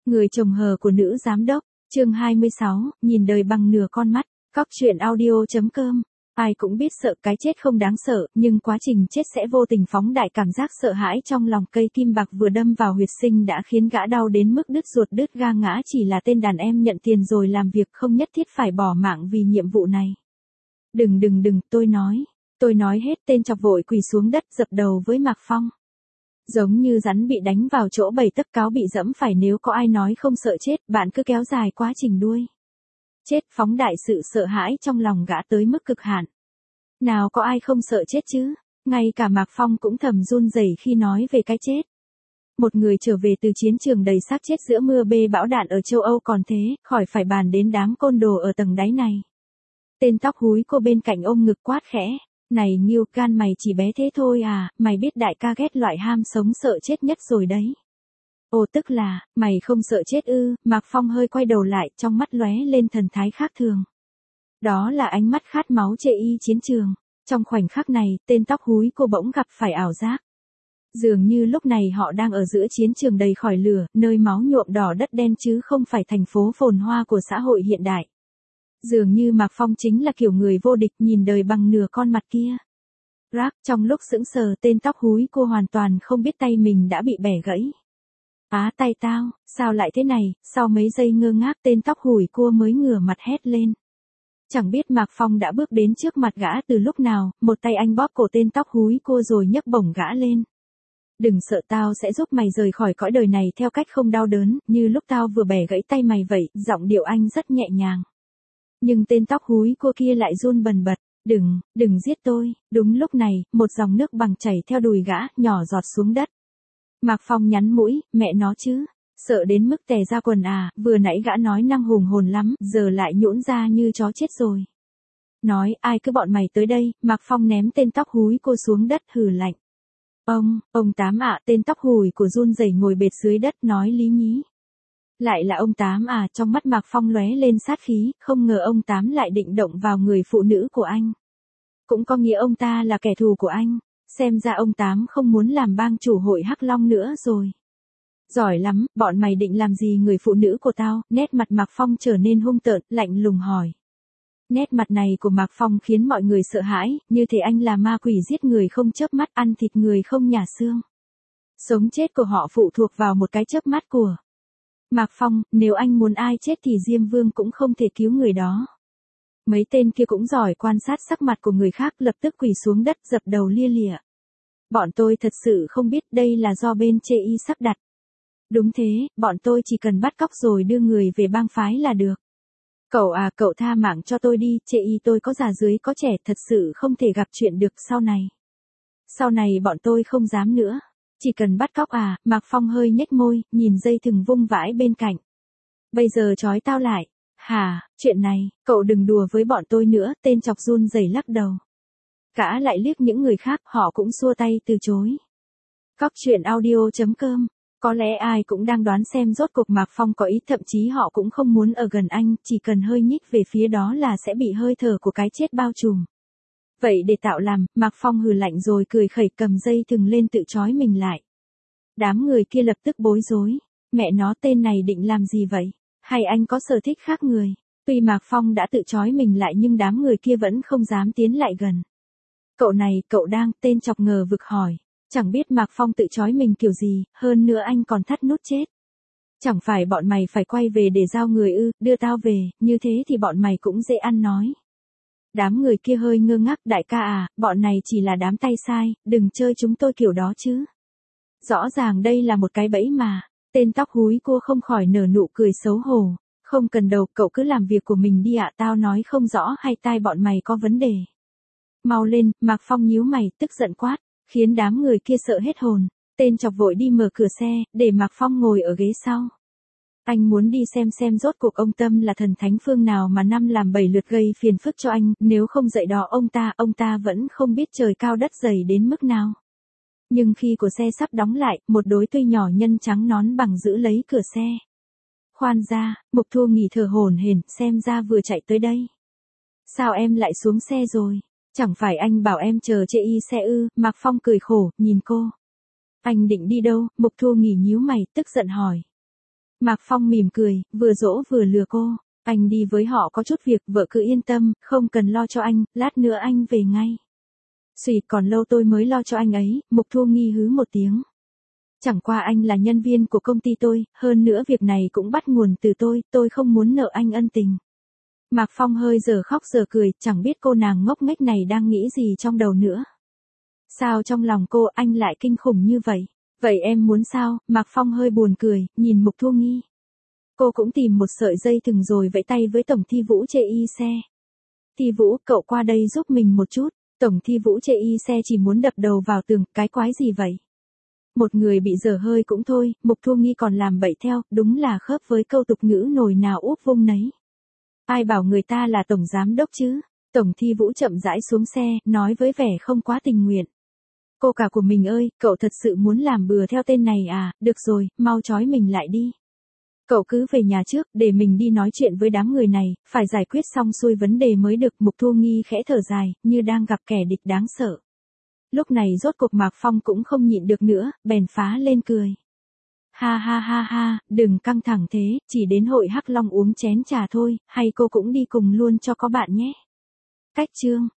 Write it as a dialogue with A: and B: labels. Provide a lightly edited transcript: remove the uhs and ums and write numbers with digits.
A: Người chồng hờ của nữ giám đốc, chương 26, nhìn đời bằng nửa con mắt, Cóc truyện audio.com. Ai cũng biết sợ cái chết không đáng sợ, nhưng quá trình chết sẽ vô tình phóng đại cảm giác sợ hãi trong lòng. Cây kim bạc vừa đâm vào huyệt sinh đã khiến gã đau đến mức đứt ruột đứt gan. Ngã chỉ là tên đàn em nhận tiền rồi làm việc, không nhất thiết phải bỏ mạng vì nhiệm vụ này. Đừng, tôi nói hết. Tên chọc vội quỳ xuống đất dập đầu với Mạc Phong. Giống như rắn bị đánh vào chỗ 7 tấc, cáo bị dẫm phải. Nếu có ai nói không sợ chết, bạn cứ kéo dài quá trình đuôi chết phóng đại sự sợ hãi trong lòng gã tới mức cực hạn. Nào có ai không sợ chết chứ? Ngay cả Mạc Phong cũng thầm run rẩy khi nói về cái chết. Một người trở về từ chiến trường đầy xác chết giữa mưa bê bão đạn ở châu Âu còn thế, khỏi phải bàn đến đám côn đồ ở tầng đáy này. Tên tóc húi cô bên cạnh ôm ngực quát khẽ. Này Nghiêu Can, mày chỉ bé thế thôi à, mày biết đại ca ghét loại ham sống sợ chết nhất rồi đấy. Ồ, tức là, mày không sợ chết ư? Mạc Phong hơi quay đầu lại, trong mắt lóe lên thần thái khác thường. Đó là ánh mắt khát máu chê y chiến trường. Trong khoảnh khắc này, tên tóc húi cô bỗng gặp phải ảo giác. Dường như lúc này họ đang ở giữa chiến trường đầy khói lửa, nơi máu nhuộm đỏ đất đen chứ không phải thành phố phồn hoa của xã hội hiện đại. Dường như Mạc Phong chính là kiểu người vô địch, nhìn đời bằng nửa con mặt kia. Rác, trong lúc sững sờ, tên tóc húi cô hoàn toàn không biết tay mình đã bị bẻ gãy. Á, tay tao, sao lại thế này? Sau mấy giây ngơ ngác, tên tóc húi cô mới ngửa mặt hét lên. Chẳng biết Mạc Phong đã bước đến trước mặt gã từ lúc nào, một tay anh bóp cổ tên tóc húi cô rồi nhấc bổng gã lên. Đừng sợ, tao sẽ giúp mày rời khỏi cõi đời này theo cách không đau đớn, như lúc tao vừa bẻ gãy tay mày vậy. Giọng điệu anh rất nhẹ nhàng. Nhưng tên tóc húi cô kia lại run bần bật. Đừng giết tôi. Đúng lúc này, một dòng nước bằng chảy theo đùi gã, nhỏ giọt xuống đất. Mạc Phong nhắn mũi, mẹ nó chứ. Sợ đến mức tè ra quần à, vừa nãy gã nói năng hùng hồn lắm, giờ lại nhũn ra như chó chết rồi. Nói, ai cứ bọn mày tới đây. Mạc Phong ném tên tóc húi cô xuống đất hừ lạnh. Ông Tám ạ, tên tóc húi của run rẩy ngồi bệt dưới đất nói lý nhí. Lại là ông Tám à? Trong mắt Mạc Phong lóe lên sát khí, không ngờ ông Tám lại định động vào người phụ nữ của anh. Cũng có nghĩa ông ta là kẻ thù của anh. Xem ra ông Tám không muốn làm bang chủ hội Hắc Long nữa rồi. Giỏi lắm, bọn mày định làm gì người phụ nữ của tao? Nét mặt Mạc Phong trở nên hung tợn, lạnh lùng hỏi. Nét mặt này của Mạc Phong khiến mọi người sợ hãi, như thể anh là ma quỷ giết người không chớp mắt, ăn thịt người không nhả xương. Sống chết của họ phụ thuộc vào một cái chớp mắt của Mạc Phong. Nếu anh muốn ai chết thì Diêm Vương cũng không thể cứu người đó. Mấy tên kia cũng giỏi quan sát sắc mặt của người khác, lập tức quỳ xuống đất dập đầu lia lịa. Bọn tôi thật sự không biết, đây là do bên chê y sắp đặt. Đúng thế, bọn tôi chỉ cần bắt cóc rồi đưa người về bang phái là được. Cậu à, cậu tha mạng cho tôi đi, chê y tôi có già dưới có trẻ, thật sự không thể gặp chuyện được sau này. Sau này bọn tôi không dám nữa. Chỉ cần bắt cóc à? Mạc Phong hơi nhếch môi, nhìn dây thừng vung vãi bên cạnh. Bây giờ trói tao lại. Hả, chuyện này, cậu đừng đùa với bọn tôi nữa. Tên chọc run rẩy lắc đầu. Gã lại liếc những người khác, họ cũng xua tay từ chối. Cóc truyện audio.com. Có lẽ ai cũng đang đoán xem rốt cuộc Mạc Phong có ý, thậm chí họ cũng không muốn ở gần anh, chỉ cần hơi nhích về phía đó là sẽ bị hơi thở của cái chết bao trùm. Vậy để tạo làm, Mạc Phong hừ lạnh rồi cười khẩy, cầm dây thừng lên tự trói mình lại. Đám người kia lập tức bối rối. Mẹ nó, tên này định làm gì vậy? Hay anh có sở thích khác người? Tuy Mạc Phong đã tự trói mình lại nhưng đám người kia vẫn không dám tiến lại gần. Cậu này, cậu đang, tên chọc ngờ vực hỏi. Chẳng biết Mạc Phong tự trói mình kiểu gì, hơn nữa anh còn thắt nút chết. Chẳng phải bọn mày phải quay về để giao người ư? Đưa tao về, như thế thì bọn mày cũng dễ ăn nói. Đám người kia hơi ngơ ngác. Đại ca à, bọn này chỉ là đám tay sai, đừng chơi chúng tôi kiểu đó chứ. Rõ ràng đây là một cái bẫy mà. Tên tóc húi cô không khỏi nở nụ cười xấu hổ. Không cần đầu, cậu cứ làm việc của mình đi ạ. Tao nói không rõ hay tai bọn mày có vấn đề. Mau lên. Mạc Phong nhíu mày, tức giận quát, khiến đám người kia sợ hết hồn. Tên chọc vội đi mở cửa xe, để Mạc Phong ngồi ở ghế sau. Anh muốn đi xem rốt cuộc ông Tâm là thần thánh phương nào mà năm làm 7 lượt gây phiền phức cho anh, nếu không dạy đó ông ta vẫn không biết trời cao đất dày đến mức nào. Nhưng khi của xe sắp đóng lại, một đối tuy nhỏ nhân trắng nón bằng giữ lấy cửa xe. Khoan ra, Mục Thu nghỉ thở hổn hển, xem ra vừa chạy tới đây. Sao em lại xuống xe rồi? Chẳng phải anh bảo em chờ chê y xe ư? Mạc Phong cười khổ, nhìn cô. Anh định đi đâu? Mục Thu nghỉ nhíu mày, tức giận hỏi. Mạc Phong mỉm cười, vừa dỗ vừa lừa cô. Anh đi với họ có chút việc, vợ cứ yên tâm, không cần lo cho anh, lát nữa anh về ngay. Xùi, còn lâu tôi mới lo cho anh ấy, Mục Thu Nghi hứ một tiếng. Chẳng qua anh là nhân viên của công ty tôi, hơn nữa việc này cũng bắt nguồn từ tôi không muốn nợ anh ân tình. Mạc Phong hơi giờ khóc giờ cười, chẳng biết cô nàng ngốc nghếch này đang nghĩ gì trong đầu nữa. Sao trong lòng cô anh lại kinh khủng như vậy? Vậy em muốn sao? Mạc Phong hơi buồn cười, nhìn Mục Thu Nghi. Cô cũng tìm một sợi dây thừng rồi vẫy tay với Tổng Thi Vũ chê y xe. Thi Vũ, cậu qua đây giúp mình một chút. Tổng Thi Vũ chê y xe chỉ muốn đập đầu vào tường, cái quái gì vậy? Một người bị dở hơi cũng thôi, Mục Thu Nghi còn làm bậy theo, đúng là khớp với câu tục ngữ nồi nào úp vung nấy. Ai bảo người ta là tổng giám đốc chứ? Tổng Thi Vũ chậm rãi xuống xe, nói với vẻ không quá tình nguyện. Cô cả của mình ơi, cậu thật sự muốn làm bừa theo tên này à, được rồi, mau trói mình lại đi. Cậu cứ về nhà trước, để mình đi nói chuyện với đám người này, phải giải quyết xong xuôi vấn đề mới được. Mục Thu Nghi khẽ thở dài, như đang gặp kẻ địch đáng sợ. Lúc này rốt cuộc Mạc Phong cũng không nhịn được nữa, bèn phá lên cười. Ha ha ha ha, đừng căng thẳng thế, chỉ đến hội Hắc Long uống chén trà thôi, hay cô cũng đi cùng luôn cho có bạn nhé. Cách chương